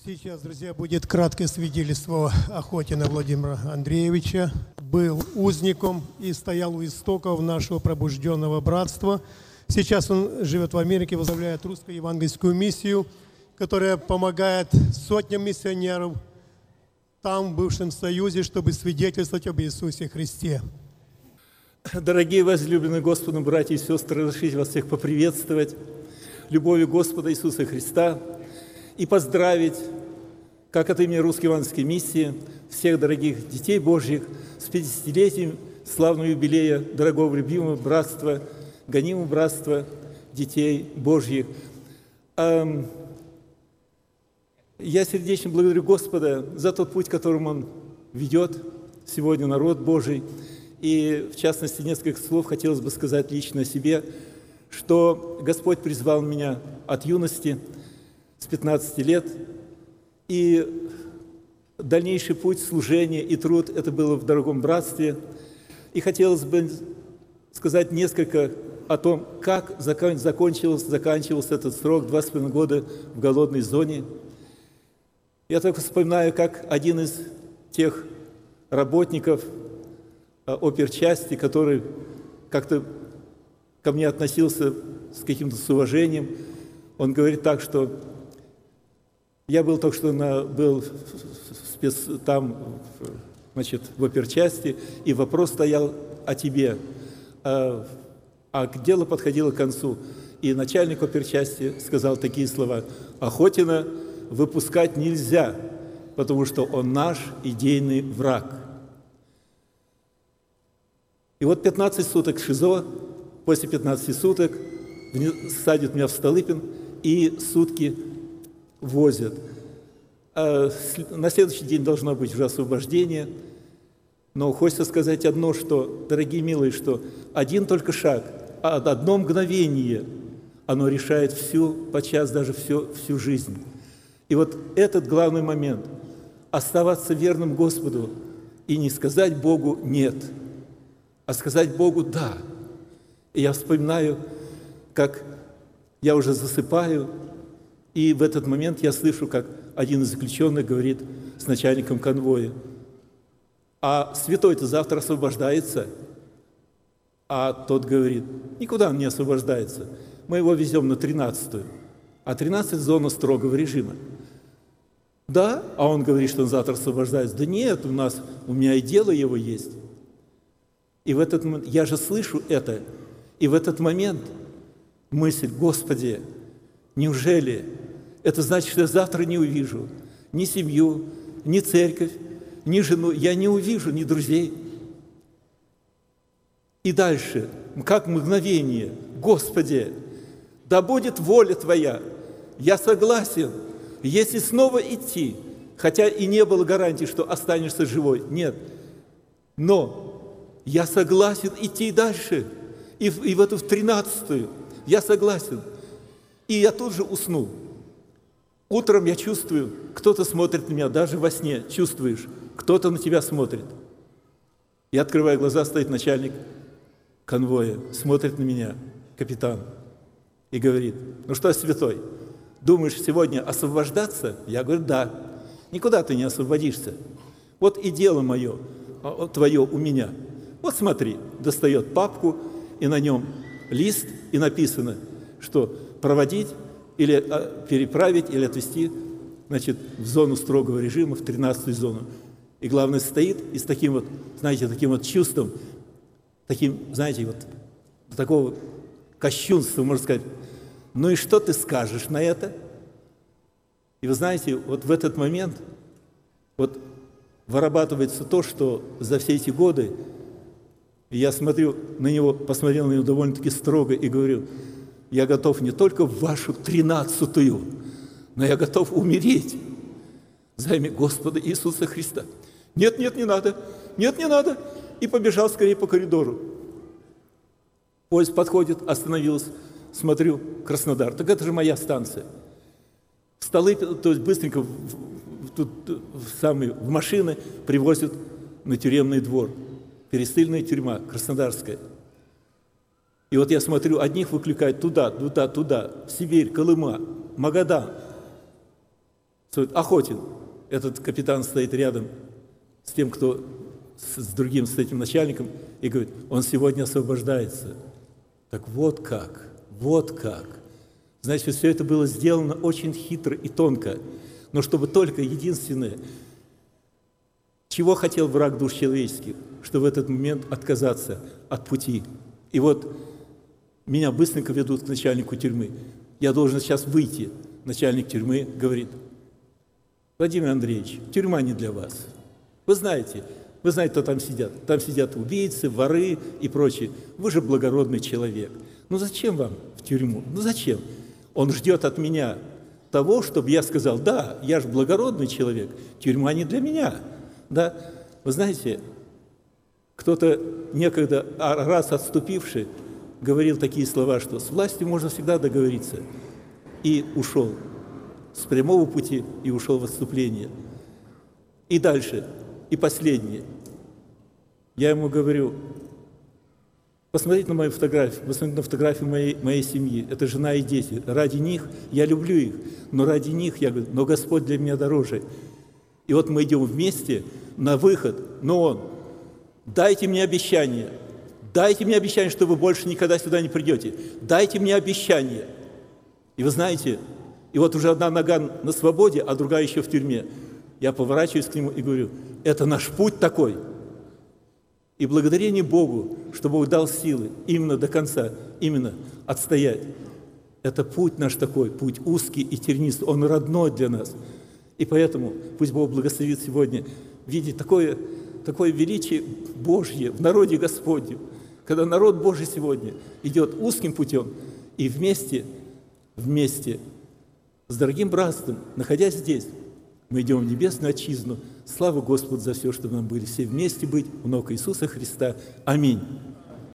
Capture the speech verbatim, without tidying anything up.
Сейчас, друзья, будет краткое свидетельство Охотина Владимира Андреевича. Был узником и стоял у истоков нашего пробужденного братства. Сейчас он живет в Америке, возглавляет русскую евангельскую миссию, которая помогает сотням миссионеров там, в бывшем Союзе, чтобы свидетельствовать об Иисусе Христе. Дорогие возлюбленные Господом братья и сестры, разрешите вас всех поприветствовать любовью Господа Иисуса Христа и поздравить, как от имени Русской Евангельской миссии, всех дорогих детей Божьих с пятидесятилетием славного юбилея дорогого любимого братства, гонимого братства детей Божьих. Я сердечно благодарю Господа за тот путь, которым Он ведет сегодня народ Божий. И, в частности, несколько слов хотелось бы сказать лично о себе, что Господь призвал меня от юности, с пятнадцати лет, и дальнейший путь служения и труд – это было в дорогом братстве. И хотелось бы сказать несколько о том, как закончился, заканчивался этот срок, два с половиной года в голодной зоне. Я только вспоминаю, как один из тех работников оперчасти, который как-то ко мне относился с каким-то с уважением, он говорит так, что я был только что на, был спец, там, значит, в оперчасти, и вопрос стоял о тебе, а, а дело подходило к концу. И начальник оперчасти сказал такие слова: «Охотина выпускать нельзя, потому что он наш идейный враг». И вот пятнадцать суток ШИЗО, после пятнадцати суток садят меня в Столыпин и сутки возят. А на следующий день должно быть уже освобождение. Но хочется сказать одно, что, дорогие милые, что один только шаг, одно мгновение, оно решает всю, подчас даже всю, всю жизнь. И вот этот главный момент – оставаться верным Господу и не сказать Богу «нет», а сказать Богу «да». И я вспоминаю, как я уже засыпаю, и в этот момент я слышу, как один из заключенных говорит с начальником конвоя: «А святой-то завтра освобождается?» А тот говорит: «Никуда он не освобождается, мы его везем на тринадцатую, а тринадцатая зона строгого режима». «Да?» А он говорит, что он завтра освобождается. «Да нет, у нас, у меня и дело его есть». И в этот момент, я же слышу это, и в этот момент мысль: «Господи, неужели это значит, что я завтра не увижу ни семью, ни церковь, ни жену, я не увижу ни друзей?» И дальше, как мгновение: «Господи, да будет воля Твоя, я согласен, если снова идти, хотя и не было гарантии, что останешься живой, нет, но я согласен идти дальше, и в, и в эту в тринадцатую я согласен». И я тут же уснул. Утром я чувствую, кто-то смотрит на меня, даже во сне чувствуешь, кто-то на тебя смотрит. Я открываю глаза, стоит начальник конвоя, смотрит на меня, капитан, и говорит: «Ну что, святой, думаешь сегодня освобождаться?» Я говорю: «Да». «Никуда ты не освободишься. Вот и дело мое, твое у меня. Вот смотри». Достает папку, и на нем лист, и написано, что проводить или переправить, или отвезти, значит, в зону строгого режима, в тринадцатую зону. И главное, стоит и с таким вот, знаете, таким вот чувством, таким, знаете, вот такого кощунства, можно сказать: «Ну и что ты скажешь на это?» И вы знаете, вот в этот момент вот вырабатывается то, что за все эти годы, и я смотрю на него, посмотрел на него довольно-таки строго и говорю: «Я готов не только в вашу тринадцатую, но я готов умереть за имя Господа Иисуса Христа». «Нет, нет, не надо, нет, не надо». И побежал скорее по коридору. Поезд подходит, остановился, смотрю, Краснодар. Так это же моя станция. Столы, то есть быстренько в, в, тут, в, самые, в машины привозят на тюремный двор. Пересыльная тюрьма, Краснодарская. И вот я смотрю, одних выкликают туда, туда, туда, в Сибирь, Колыма, Магадан. Охотин, этот капитан стоит рядом с тем, кто, с другим, с этим начальником, и говорит, он сегодня освобождается. Так вот как, вот как. Значит, все это было сделано очень хитро и тонко, но чтобы только единственное, чего хотел враг душ человеческих, что в этот момент отказаться от пути. И вот меня быстренько ведут к начальнику тюрьмы. Я должен сейчас выйти. Начальник тюрьмы говорит, Владимир Андреевич, тюрьма не для вас. Вы знаете, вы знаете, кто там сидят. Там сидят убийцы, воры и прочие. Вы же благородный человек. Ну зачем вам в тюрьму? Ну зачем? Он ждет от меня того, чтобы я сказал, да, я же благородный человек, тюрьма не для меня. Да? Вы знаете, кто-то некогда, раз отступивший, говорил такие слова, что с властью можно всегда договориться. И ушел с прямого пути и ушел в отступление. И дальше, и последнее. Я ему говорю, посмотрите на мою фотографию, посмотрите на фотографию моей, моей семьи. Это жена и дети. Ради них, я люблю их, но ради них, я говорю, но Господь для меня дороже. И вот мы идем вместе на выход, но Он, дайте мне обещание, дайте мне обещание, что вы больше никогда сюда не придете. Дайте мне обещание. И вы знаете, и вот уже одна нога на свободе, а другая еще в тюрьме. Я поворачиваюсь к нему и говорю, это наш путь такой. И благодарение Богу, что Бог дал силы именно до конца, именно отстоять. Это путь наш такой, путь узкий и тернистый, он родной для нас. И поэтому пусть Бог благословит сегодня видеть такое, такое величие Божье в народе Господнем, когда народ Божий сегодня идет узким путем и вместе, вместе с дорогим братством, находясь здесь, мы идем в небесную отчизну. Слава Господу за все, что нам были все вместе быть. Много Иисуса Христа. Аминь.